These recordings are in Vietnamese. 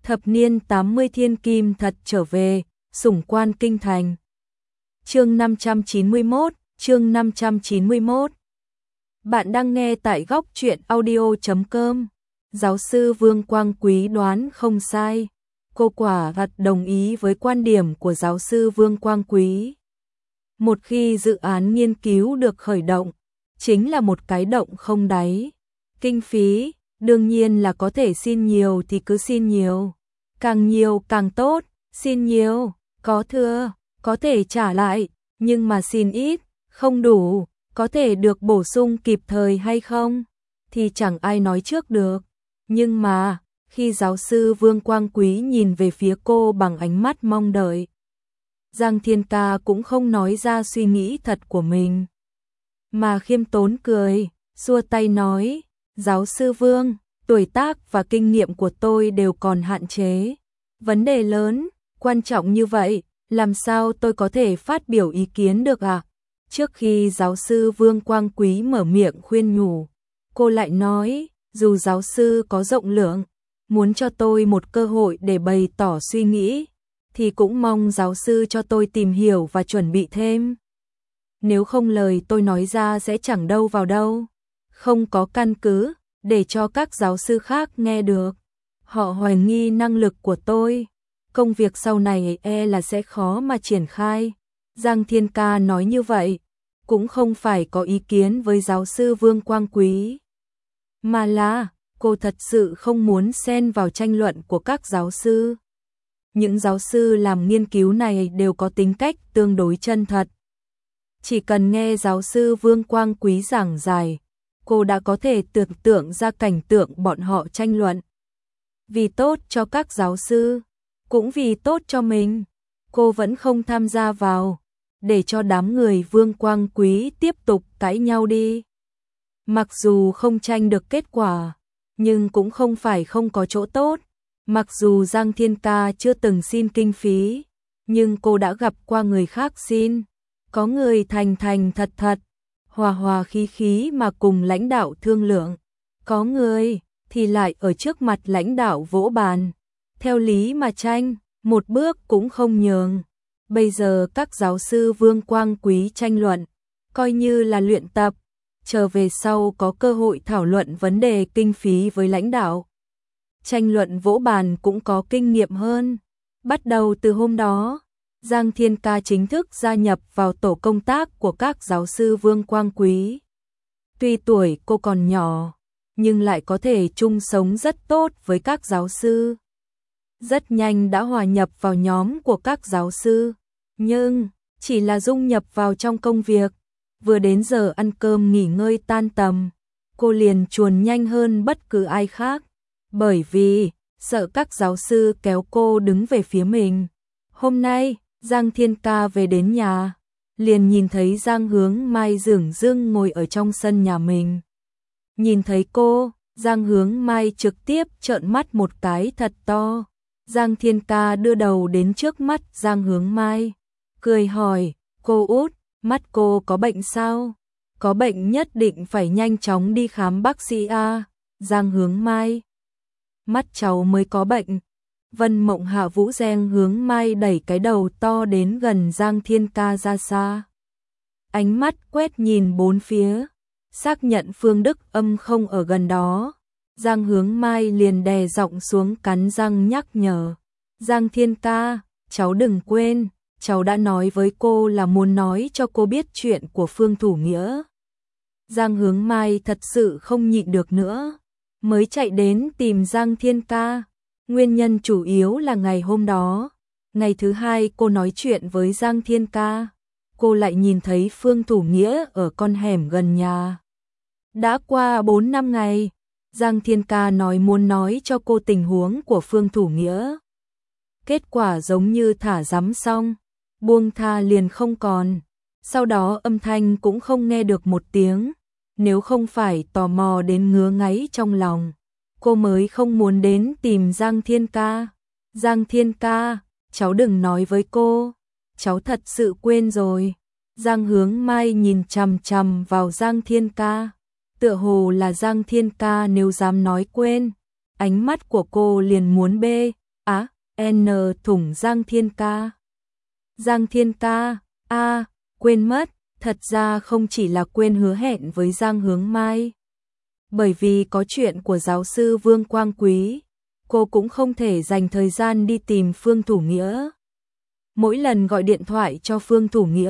Thập niên 80 thiên kim thật trở về, sủng quan kinh thành. Chương 591, chương 591. Bạn đang nghe tại góc truyện audio.com. Giáo sư Vương Quang Quý đoán không sai. Cô quả thật đồng ý với quan điểm của giáo sư Vương Quang Quý. Một khi dự án nghiên cứu được khởi động, chính là một cái động không đáy. Kinh phí, đương nhiên là có thể xin nhiều thì cứ xin nhiều. Càng nhiều càng tốt, xin nhiều, có thừa, có thể trả lại, nhưng mà xin ít, không đủ, có thể được bổ sung kịp thời hay không, thì chẳng ai nói trước được. Nhưng mà, khi giáo sư Vương Quang Quý nhìn về phía cô bằng ánh mắt mong đợi, Giang Thiên Ca cũng không nói ra suy nghĩ thật của mình, mà khiêm tốn cười, xua tay nói, giáo sư Vương, tuổi tác và kinh nghiệm của tôi đều còn hạn chế. Vấn đề lớn, quan trọng như vậy, làm sao tôi có thể phát biểu ý kiến được à? Trước khi giáo sư Vương Quang Quý mở miệng khuyên nhủ, cô lại nói, dù giáo sư có rộng lượng, muốn cho tôi một cơ hội để bày tỏ suy nghĩ, thì cũng mong giáo sư cho tôi tìm hiểu và chuẩn bị thêm. Nếu không lời tôi nói ra sẽ chẳng đâu vào đâu, không có căn cứ, để cho các giáo sư khác nghe được. Họ hoài nghi năng lực của tôi, công việc sau này là sẽ khó mà triển khai. Giang Thiên Ca nói như vậy, cũng không phải có ý kiến với giáo sư Vương Quang Quý, mà là cô thật sự không muốn xen vào tranh luận của các giáo sư. Những giáo sư làm nghiên cứu này đều có tính cách tương đối chân thật. Chỉ cần nghe giáo sư Vương Quang Quý giảng giải, cô đã có thể tưởng tượng ra cảnh tượng bọn họ tranh luận. Vì tốt cho các giáo sư, cũng vì tốt cho mình, cô vẫn không tham gia vào, để cho đám người Vương Quang Quý tiếp tục cãi nhau đi. Mặc dù không tranh được kết quả, nhưng cũng không phải không có chỗ tốt. Mặc dù Giang Thiên Ca chưa từng xin kinh phí, nhưng cô đã gặp qua người khác xin. Có người thành thành thật thật, hòa hòa khí khí mà cùng lãnh đạo thương lượng. Có người thì lại ở trước mặt lãnh đạo vỗ bàn, theo lý mà tranh, một bước cũng không nhường. Bây giờ các giáo sư Vương Quang Quý tranh luận, coi như là luyện tập, chờ về sau có cơ hội thảo luận vấn đề kinh phí với lãnh đạo. Tranh luận vỗ bàn cũng có kinh nghiệm hơn. Bắt đầu từ hôm đó, Giang Thiên Ca chính thức gia nhập vào tổ công tác của các giáo sư Vương Quang Quý. Tuy tuổi cô còn nhỏ, nhưng lại có thể chung sống rất tốt với các giáo sư. Rất nhanh đã hòa nhập vào nhóm của các giáo sư, nhưng chỉ là dung nhập vào trong công việc. Vừa đến giờ ăn cơm nghỉ ngơi tan tầm, cô liền chuồn nhanh hơn bất cứ ai khác, bởi vì sợ các giáo sư kéo cô đứng về phía mình. Hôm nay, Giang Thiên Ca về đến nhà, liền nhìn thấy Giang Hướng Mai dửng dưng ngồi ở trong sân nhà mình. Nhìn thấy cô, Giang Hướng Mai trực tiếp trợn mắt một cái thật to. Giang Thiên Ca đưa đầu đến trước mắt Giang Hướng Mai, cười hỏi, cô út, mắt cô có bệnh sao? Có bệnh nhất định phải nhanh chóng đi khám bác sĩ a. Giang Hướng Mai, mắt cháu mới có bệnh. Vân Mộng Hạ Vũ Giang Hướng Mai đẩy cái đầu to đến gần Giang Thiên Ca ra xa. Ánh mắt quét nhìn bốn phía, xác nhận Phương Đức Âm không ở gần đó. Giang Hướng Mai liền đè giọng xuống cắn răng nhắc nhở. Giang Thiên Ca, cháu đừng quên, cháu đã nói với cô là muốn nói cho cô biết chuyện của Phương Thủ Nghĩa. Giang Hướng Mai thật sự không nhịn được nữa, mới chạy đến tìm Giang Thiên Ca. Nguyên nhân chủ yếu là ngày hôm đó, ngày thứ hai cô nói chuyện với Giang Thiên Ca, cô lại nhìn thấy Phương Thủ Nghĩa ở con hẻm gần nhà. Đã qua 4 năm ngày, Giang Thiên Ca nói muốn nói cho cô tình huống của Phương Thủ Nghĩa. Kết quả giống như thả rắm xong, buông tha liền không còn, sau đó âm thanh cũng không nghe được một tiếng. Nếu không phải tò mò đến ngứa ngáy trong lòng, cô mới không muốn đến tìm Giang Thiên Ca. Giang Thiên Ca, cháu đừng nói với cô, cháu thật sự quên rồi. Giang Hướng Mai nhìn chằm chằm vào Giang Thiên Ca, tựa hồ là Giang Thiên Ca nếu dám nói quên, ánh mắt của cô liền muốn bê, Á, N thủng Giang Thiên Ca. Giang Thiên Ca, quên mất, thật ra không chỉ là quên hứa hẹn với Giang Hướng Mai. Bởi vì có chuyện của giáo sư Vương Quang Quý, cô cũng không thể dành thời gian đi tìm Phương Thủ Nghĩa. Mỗi lần gọi điện thoại cho Phương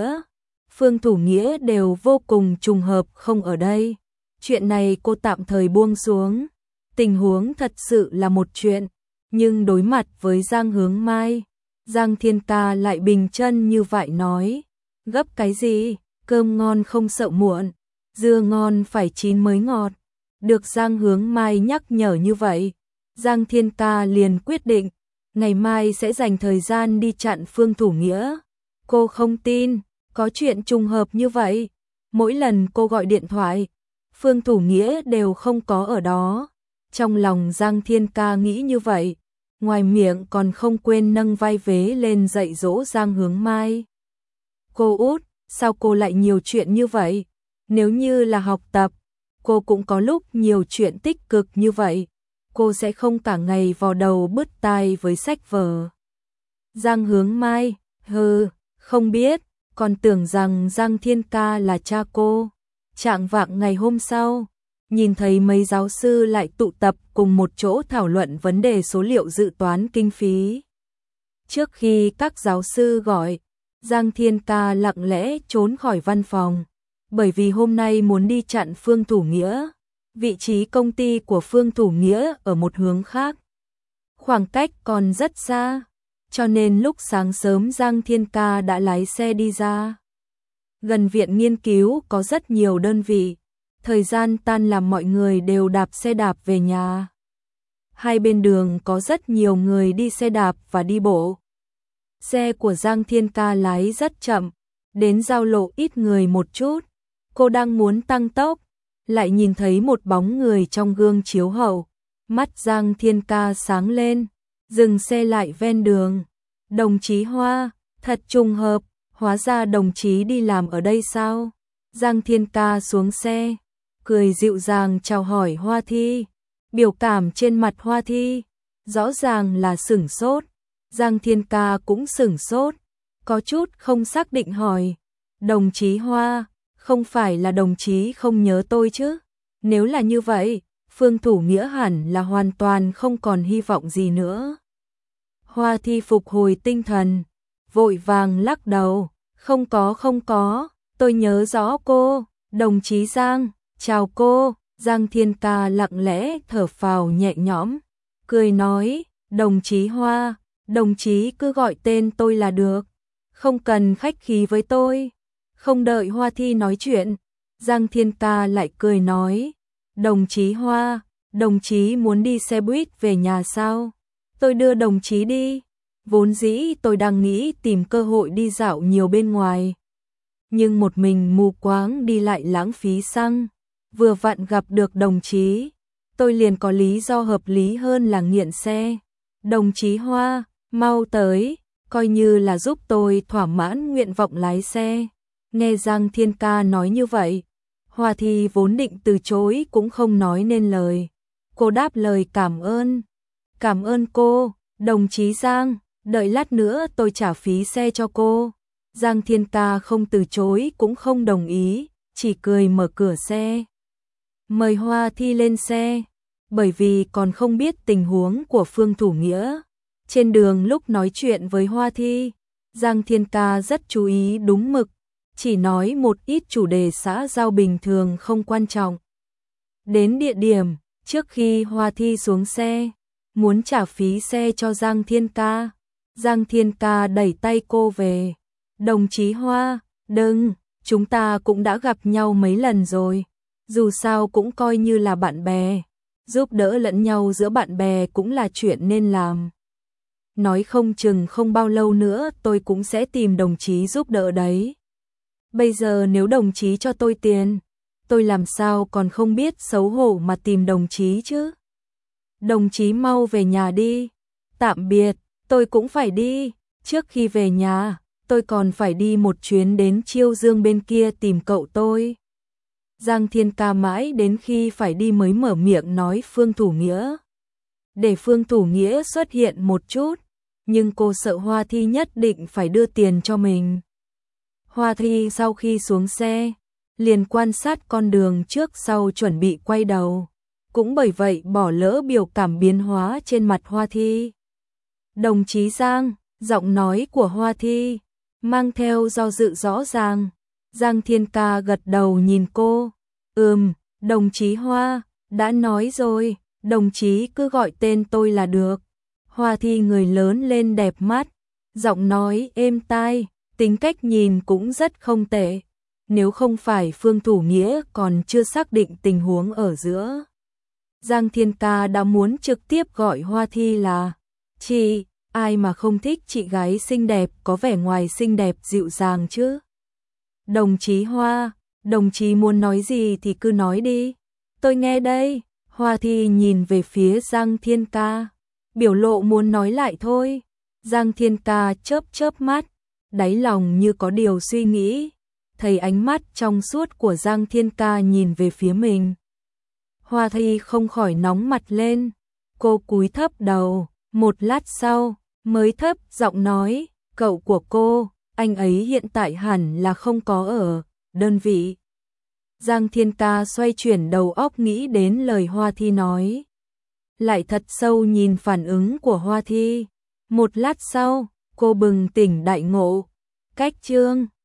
Thủ Nghĩa đều vô cùng trùng hợp không ở đây. Chuyện này cô tạm thời buông xuống. Tình huống thật sự là một chuyện, nhưng đối mặt với Giang Hướng Mai, Giang Thiên Ca lại bình chân như vậy nói, gấp cái gì, cơm ngon không sợ muộn, dưa ngon phải chín mới ngọt. Được Giang Hướng Mai nhắc nhở như vậy, Giang Thiên Ca liền quyết định, ngày mai sẽ dành thời gian đi chặn Phương Thủ Nghĩa. Cô không tin, có chuyện trùng hợp như vậy. Mỗi lần cô gọi điện thoại, Phương Thủ Nghĩa đều không có ở đó. Trong lòng Giang Thiên Ca nghĩ như vậy, ngoài miệng còn không quên nâng vai vế lên dạy dỗ Giang Hướng Mai. Cô út, sao cô lại nhiều chuyện như vậy? Nếu như là học tập, cô cũng có lúc nhiều chuyện tích cực như vậy. Cô sẽ không cả ngày vò đầu bứt tai với sách vở. Giang Hướng Mai, không biết, còn tưởng rằng Giang Thiên Ca là cha cô. Chạng vạng ngày hôm sau, nhìn thấy mấy giáo sư lại tụ tập cùng một chỗ thảo luận vấn đề số liệu dự toán kinh phí. Trước khi các giáo sư gọi, Giang Thiên Ca lặng lẽ trốn khỏi văn phòng, bởi vì hôm nay muốn đi chặn Phương Thủ Nghĩa. Vị trí công ty của Phương Thủ Nghĩa ở một hướng khác, khoảng cách còn rất xa, cho nên lúc sáng sớm Giang Thiên Ca đã lái xe đi ra. Gần viện nghiên cứu có rất nhiều đơn vị, thời gian tan làm mọi người đều đạp xe đạp về nhà. Hai bên đường có rất nhiều người đi xe đạp và đi bộ. Xe của Giang Thiên Ca lái rất chậm, đến giao lộ ít người một chút. Cô đang muốn tăng tốc, lại nhìn thấy một bóng người trong gương chiếu hậu. Mắt Giang Thiên Ca sáng lên, dừng xe lại ven đường. Đồng chí Hoa, thật trùng hợp, hóa ra đồng chí đi làm ở đây sao? Giang Thiên Ca xuống xe, cười dịu dàng chào hỏi Hoa Thi. Biểu cảm trên mặt Hoa Thi rõ ràng là sửng sốt. Giang Thiên Ca cũng sửng sốt, có chút không xác định hỏi, đồng chí Hoa, không phải là đồng chí không nhớ tôi chứ? Nếu là như vậy, Phương Thủ Nghĩa hẳn là hoàn toàn không còn hy vọng gì nữa. Hoa Thi phục hồi tinh thần, vội vàng lắc đầu, không có, tôi nhớ rõ cô, đồng chí Giang, chào cô. Giang Thiên Ca lặng lẽ thở phào nhẹ nhõm, cười nói, đồng chí Hoa, đồng chí cứ gọi tên tôi là được, không cần khách khí với tôi. Không đợi Hoa Thi nói chuyện, Giang Thiên Ca lại cười nói, đồng chí Hoa, đồng chí muốn đi xe buýt về nhà sao? Tôi đưa đồng chí đi, vốn dĩ tôi đang nghĩ tìm cơ hội đi dạo nhiều bên ngoài. Nhưng một mình mù quáng đi lại lãng phí xăng, vừa vặn gặp được đồng chí, tôi liền có lý do hợp lý hơn là nghiện xe. Đồng chí Hoa, mau tới, coi như là giúp tôi thỏa mãn nguyện vọng lái xe. Nghe Giang Thiên Ca nói như vậy, Hoa Thi vốn định từ chối cũng không nói nên lời. Cô đáp lời cảm ơn cô, đồng chí Giang, đợi lát nữa tôi trả phí xe cho cô. Giang Thiên Ca không từ chối cũng không đồng ý, chỉ cười mở cửa xe, mời Hoa Thi lên xe, bởi vì còn không biết tình huống của Phương Thủ Nghĩa. Trên đường lúc nói chuyện với Hoa Thi, Giang Thiên Ca rất chú ý đúng mực, chỉ nói một ít chủ đề xã giao bình thường không quan trọng. Đến địa điểm, trước khi Hoa Thi xuống xe, muốn trả phí xe cho Giang Thiên Ca. Giang Thiên Ca đẩy tay cô về. Đồng chí Hoa, đừng, chúng ta cũng đã gặp nhau mấy lần rồi. Dù sao cũng coi như là bạn bè. Giúp đỡ lẫn nhau giữa bạn bè cũng là chuyện nên làm. Nói không chừng không bao lâu nữa tôi cũng sẽ tìm đồng chí giúp đỡ đấy. Bây giờ nếu đồng chí cho tôi tiền, tôi làm sao còn không biết xấu hổ mà tìm đồng chí chứ? Đồng chí mau về nhà đi. Tạm biệt, tôi cũng phải đi. Trước khi về nhà, tôi còn phải đi một chuyến đến Chiêu Dương bên kia tìm cậu tôi. Giang Thiên Ca mãi đến khi phải đi mới mở miệng nói Phương Thủ Nghĩa. để Phương Thủ Nghĩa xuất hiện một chút, nhưng cô sợ Hoa Thi nhất định phải đưa tiền cho mình. Hoa Thi sau khi xuống xe, liền quan sát con đường trước sau chuẩn bị quay đầu, cũng bởi vậy bỏ lỡ biểu cảm biến hóa trên mặt Hoa Thi. Đồng chí Giang, giọng nói của Hoa Thi mang theo do dự rõ ràng. Giang Thiên Ca gật đầu nhìn cô. Đồng chí Hoa, đã nói rồi, đồng chí cứ gọi tên tôi là được. Hoa Thi người lớn lên đẹp mắt, giọng nói êm tai, tính cách nhìn cũng rất không tệ. Nếu không phải Phương Thủ Nghĩa còn chưa xác định tình huống ở giữa, Giang Thiên Ca đã muốn trực tiếp gọi Hoa Thi là chị. Ai mà không thích chị gái xinh đẹp có vẻ ngoài xinh đẹp dịu dàng chứ. Đồng chí Hoa, đồng chí muốn nói gì thì cứ nói đi, tôi nghe đây. Hoa Thi nhìn về phía Giang Thiên Ca, biểu lộ muốn nói lại thôi. Giang Thiên Ca chớp chớp mắt, đáy lòng như có điều suy nghĩ, thấy ánh mắt trong suốt của Giang Thiên Ca nhìn về phía mình. Hoa Thi không khỏi nóng mặt lên, cô cúi thấp đầu, một lát sau mới thấp giọng nói, cậu của cô, anh ấy hiện tại hẳn là không có ở đơn vị. Giang Thiên Ca xoay chuyển đầu óc nghĩ đến lời Hoa Thi nói, lại thật sâu nhìn phản ứng của Hoa Thi. Một lát sau, cô bừng tỉnh đại ngộ, cách chương